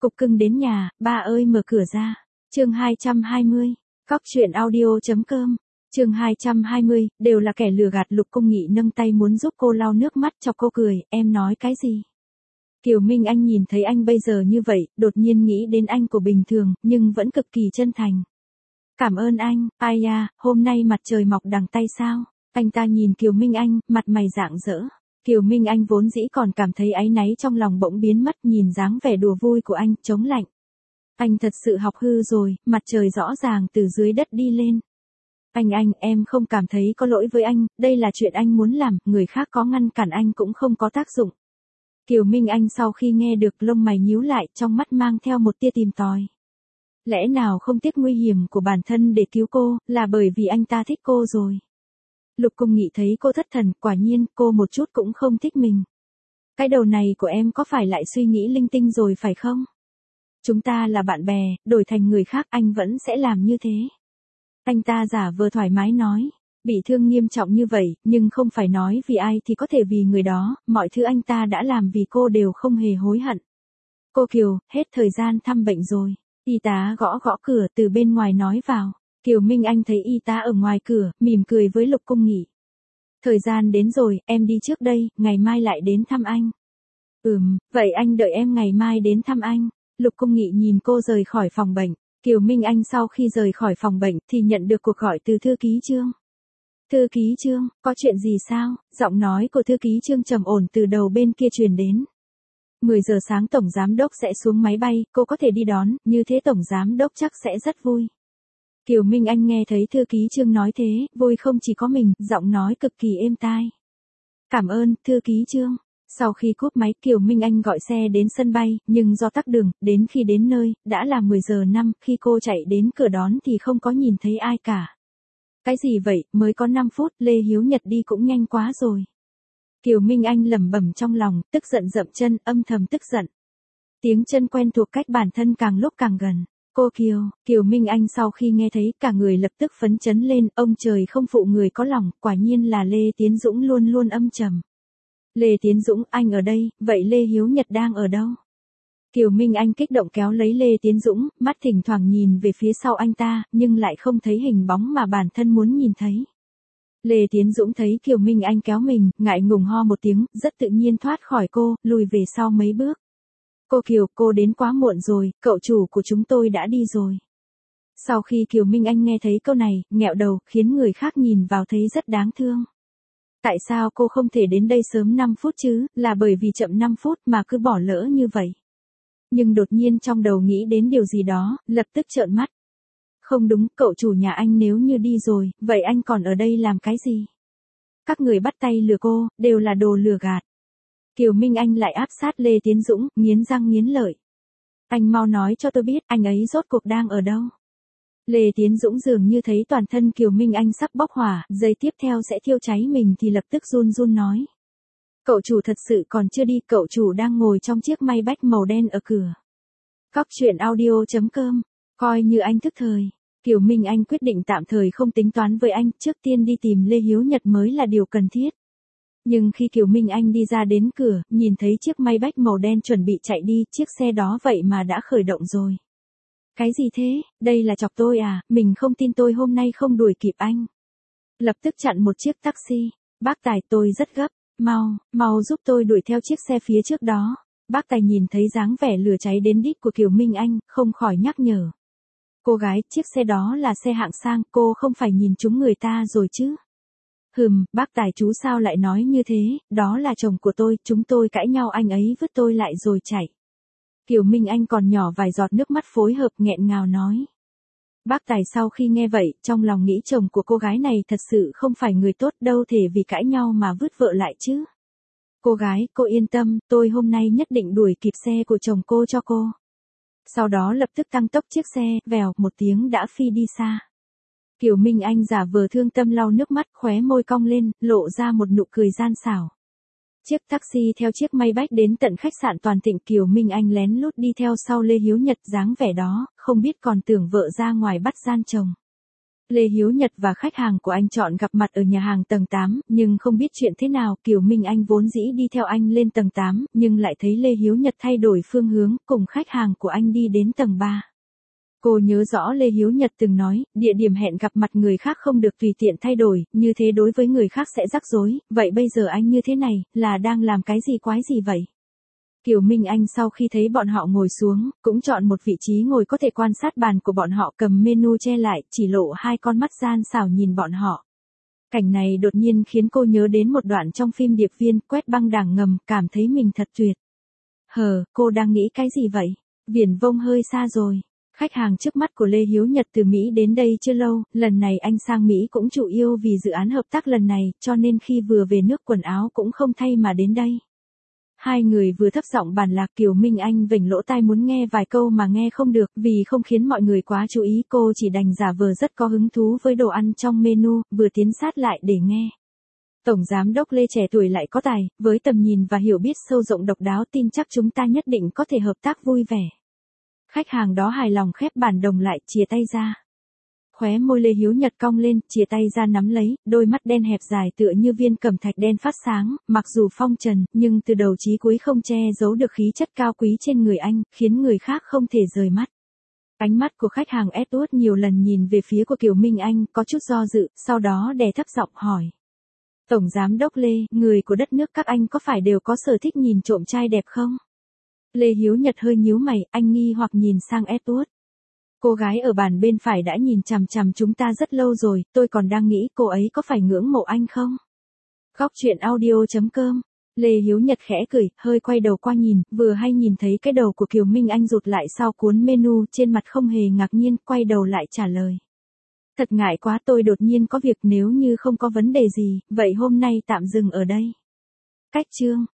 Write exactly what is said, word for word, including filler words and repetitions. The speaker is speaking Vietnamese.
Cục cưng đến nhà, ba ơi mở cửa ra. Chương hai trăm hai mươi. Cóc truyện audio.com. Chương hai trăm hai mươi, đều là kẻ lừa gạt. Lục Cung Nghị nâng tay muốn giúp cô lau nước mắt cho cô cười, em nói cái gì? Kiều Minh Anh nhìn thấy anh bây giờ như vậy, đột nhiên nghĩ đến anh của bình thường, nhưng vẫn cực kỳ chân thành. Cảm ơn anh, ai da, hôm nay mặt trời mọc đằng tây sao? Anh ta nhìn Kiều Minh Anh, mặt mày rạng rỡ. Kiều Minh Anh vốn dĩ còn cảm thấy áy náy trong lòng bỗng biến mất, nhìn dáng vẻ đùa vui của anh, chống lạnh. Anh thật sự học hư rồi, mặt trời rõ ràng từ dưới đất đi lên. Anh anh, em không cảm thấy có lỗi với anh, đây là chuyện anh muốn làm, người khác có ngăn cản anh cũng không có tác dụng. Kiều Minh Anh sau khi nghe được lông mày nhíu lại, trong mắt mang theo một tia tìm tòi. Lẽ nào không tiếc nguy hiểm của bản thân để cứu cô, là bởi vì anh ta thích cô rồi. Lục Cung Nghị thấy cô thất thần, quả nhiên, cô một chút cũng không thích mình. Cái đầu này của em có phải lại suy nghĩ linh tinh rồi phải không? Chúng ta là bạn bè, đổi thành người khác anh vẫn sẽ làm như thế. Anh ta giả vờ thoải mái nói, bị thương nghiêm trọng như vậy, nhưng không phải nói vì ai thì có thể vì người đó, mọi thứ anh ta đã làm vì cô đều không hề hối hận. Cô Kiều, hết thời gian thăm bệnh rồi. Y tá gõ gõ cửa từ bên ngoài nói vào. Kiều Minh Anh thấy y tá ở ngoài cửa, mỉm cười với Lục Cung Nghị. Thời gian đến rồi, em đi trước đây, ngày mai lại đến thăm anh. Ừm, vậy anh đợi em ngày mai đến thăm anh. Lục Cung Nghị nhìn cô rời khỏi phòng bệnh. Kiều Minh Anh sau khi rời khỏi phòng bệnh thì nhận được cuộc gọi từ thư ký Trương. Thư ký Trương, có chuyện gì sao? Giọng nói của thư ký Trương trầm ổn từ đầu bên kia truyền đến. mười giờ sáng tổng giám đốc sẽ xuống máy bay, cô có thể đi đón, như thế tổng giám đốc chắc sẽ rất vui. Kiều Minh Anh nghe thấy thư ký Trương nói thế, vui không chỉ có mình, giọng nói cực kỳ êm tai. Cảm ơn, thư ký Trương. Sau khi cúp máy, Kiều Minh Anh gọi xe đến sân bay, nhưng do tắc đường, đến khi đến nơi, đã là mười giờ năm, khi cô chạy đến cửa đón thì không có nhìn thấy ai cả. Cái gì vậy, mới có năm phút, Lê Hiếu Nhật đi cũng nhanh quá rồi. Kiều Minh Anh lẩm bẩm trong lòng, tức giận dậm chân, âm thầm tức giận. Tiếng chân quen thuộc cách bản thân càng lúc càng gần. Cô Kiều, Kiều Minh Anh sau khi nghe thấy cả người lập tức phấn chấn lên, ông trời không phụ người có lòng, quả nhiên là Lê Tiến Dũng luôn luôn âm trầm. Lê Tiến Dũng, anh ở đây, vậy Lê Hiếu Nhật đang ở đâu? Kiều Minh Anh kích động kéo lấy Lê Tiến Dũng, mắt thỉnh thoảng nhìn về phía sau anh ta, nhưng lại không thấy hình bóng mà bản thân muốn nhìn thấy. Lê Tiến Dũng thấy Kiều Minh Anh kéo mình, ngại ngùng ho một tiếng, rất tự nhiên thoát khỏi cô, lùi về sau mấy bước. Cô Kiều, cô đến quá muộn rồi, cậu chủ của chúng tôi đã đi rồi. Sau khi Kiều Minh Anh nghe thấy câu này, nghẹo đầu, khiến người khác nhìn vào thấy rất đáng thương. Tại sao cô không thể đến đây sớm năm phút chứ, là bởi vì chậm năm phút mà cứ bỏ lỡ như vậy. Nhưng đột nhiên trong đầu nghĩ đến điều gì đó, lập tức trợn mắt. Không đúng, cậu chủ nhà anh nếu như đi rồi, vậy anh còn ở đây làm cái gì? Các người bắt tay lừa cô, đều là đồ lừa gạt. Kiều Minh Anh lại áp sát Lê Tiến Dũng, nghiến răng nghiến lợi. Anh mau nói cho tôi biết, anh ấy rốt cuộc đang ở đâu? Lê Tiến Dũng dường như thấy toàn thân Kiều Minh Anh sắp bốc hỏa, giây tiếp theo sẽ thiêu cháy mình thì lập tức run run nói. Cậu chủ thật sự còn chưa đi, cậu chủ đang ngồi trong chiếc Maybach màu đen ở cửa. Cóc truyện audio.com, coi như anh thức thời. Kiều Minh Anh quyết định tạm thời không tính toán với anh, trước tiên đi tìm Lê Hiếu Nhật mới là điều cần thiết. Nhưng khi Kiều Minh Anh đi ra đến cửa, nhìn thấy chiếc Maybach màu đen chuẩn bị chạy đi, chiếc xe đó vậy mà đã khởi động rồi. Cái gì thế, đây là chọc tôi à, mình không tin tôi hôm nay không đuổi kịp anh. Lập tức chặn một chiếc taxi, bác Tài tôi rất gấp, mau, mau giúp tôi đuổi theo chiếc xe phía trước đó. Bác Tài nhìn thấy dáng vẻ lửa cháy đến đít của Kiều Minh Anh, không khỏi nhắc nhở. Cô gái, chiếc xe đó là xe hạng sang, cô không phải nhìn trúng người ta rồi chứ. Hừm, bác Tài chú sao lại nói như thế, đó là chồng của tôi, chúng tôi cãi nhau anh ấy vứt tôi lại rồi chạy. Kiều Minh Anh còn nhỏ vài giọt nước mắt phối hợp nghẹn ngào nói. Bác Tài sau khi nghe vậy, trong lòng nghĩ chồng của cô gái này thật sự không phải người tốt đâu thể vì cãi nhau mà vứt vợ lại chứ. Cô gái, cô yên tâm, tôi hôm nay nhất định đuổi kịp xe của chồng cô cho cô. Sau đó lập tức tăng tốc chiếc xe, vèo, một tiếng đã phi đi xa. Kiều Minh Anh giả vờ thương tâm lau nước mắt, khóe môi cong lên, lộ ra một nụ cười gian xảo. Chiếc taxi theo chiếc Maybach đến tận khách sạn Toàn Thịnh, Kiều Minh Anh lén lút đi theo sau Lê Hiếu Nhật, dáng vẻ đó, không biết còn tưởng vợ ra ngoài bắt gian chồng. Lê Hiếu Nhật và khách hàng của anh chọn gặp mặt ở nhà hàng tầng tám, nhưng không biết chuyện thế nào, Kiều Minh Anh vốn dĩ đi theo anh lên tầng tám, nhưng lại thấy Lê Hiếu Nhật thay đổi phương hướng, cùng khách hàng của anh đi đến tầng ba. Cô nhớ rõ Lê Hiếu Nhật từng nói, địa điểm hẹn gặp mặt người khác không được tùy tiện thay đổi, như thế đối với người khác sẽ rắc rối, vậy bây giờ anh như thế này, là đang làm cái gì quái gì vậy? Kiều Minh Anh sau khi thấy bọn họ ngồi xuống, cũng chọn một vị trí ngồi có thể quan sát bàn của bọn họ, cầm menu che lại, chỉ lộ hai con mắt gian xảo nhìn bọn họ. Cảnh này đột nhiên khiến cô nhớ đến một đoạn trong phim Điệp Viên, quét băng đảng ngầm, cảm thấy mình thật tuyệt. Hờ, cô đang nghĩ cái gì vậy? Viển Vông hơi xa rồi. Khách hàng trước mắt của Lê Hiếu Nhật từ Mỹ đến đây chưa lâu, lần này anh sang Mỹ cũng chủ yếu vì dự án hợp tác lần này, cho nên khi vừa về nước quần áo cũng không thay mà đến đây. Hai người vừa thấp giọng bàn lạc, Kiều Minh Anh vểnh lỗ tai muốn nghe vài câu mà nghe không được, vì không khiến mọi người quá chú ý, cô chỉ đành giả vờ rất có hứng thú với đồ ăn trong menu, vừa tiến sát lại để nghe. Tổng giám đốc Lê trẻ tuổi lại có tài, với tầm nhìn và hiểu biết sâu rộng độc đáo, tin chắc chúng ta nhất định có thể hợp tác vui vẻ. Khách hàng đó hài lòng khép bản đồng lại, chìa tay ra. Khóe môi Lê Hiếu Nhật cong lên, chìa tay ra nắm lấy, đôi mắt đen hẹp dài tựa như viên cẩm thạch đen phát sáng, mặc dù phong trần, nhưng từ đầu chí cuối không che giấu được khí chất cao quý trên người anh, khiến người khác không thể rời mắt. Ánh mắt của khách hàng Edward nhiều lần nhìn về phía của Kiều Minh Anh, có chút do dự, sau đó đè thấp giọng hỏi. Tổng giám đốc Lê, người của đất nước các anh có phải đều có sở thích nhìn trộm trai đẹp không? Lê Hiếu Nhật hơi nhíu mày, anh nghi hoặc nhìn sang Edward. Cô gái ở bàn bên phải đã nhìn chằm chằm chúng ta rất lâu rồi, tôi còn đang nghĩ cô ấy có phải ngưỡng mộ anh không? Góc truyện audio chấm com. Lê Hiếu Nhật khẽ cười, hơi quay đầu qua nhìn, vừa hay nhìn thấy cái đầu của Kiều Minh Anh rụt lại sau cuốn menu, trên mặt không hề ngạc nhiên, quay đầu lại trả lời. Thật ngại quá, tôi đột nhiên có việc, nếu như không có vấn đề gì, vậy hôm nay tạm dừng ở đây. Cách chương.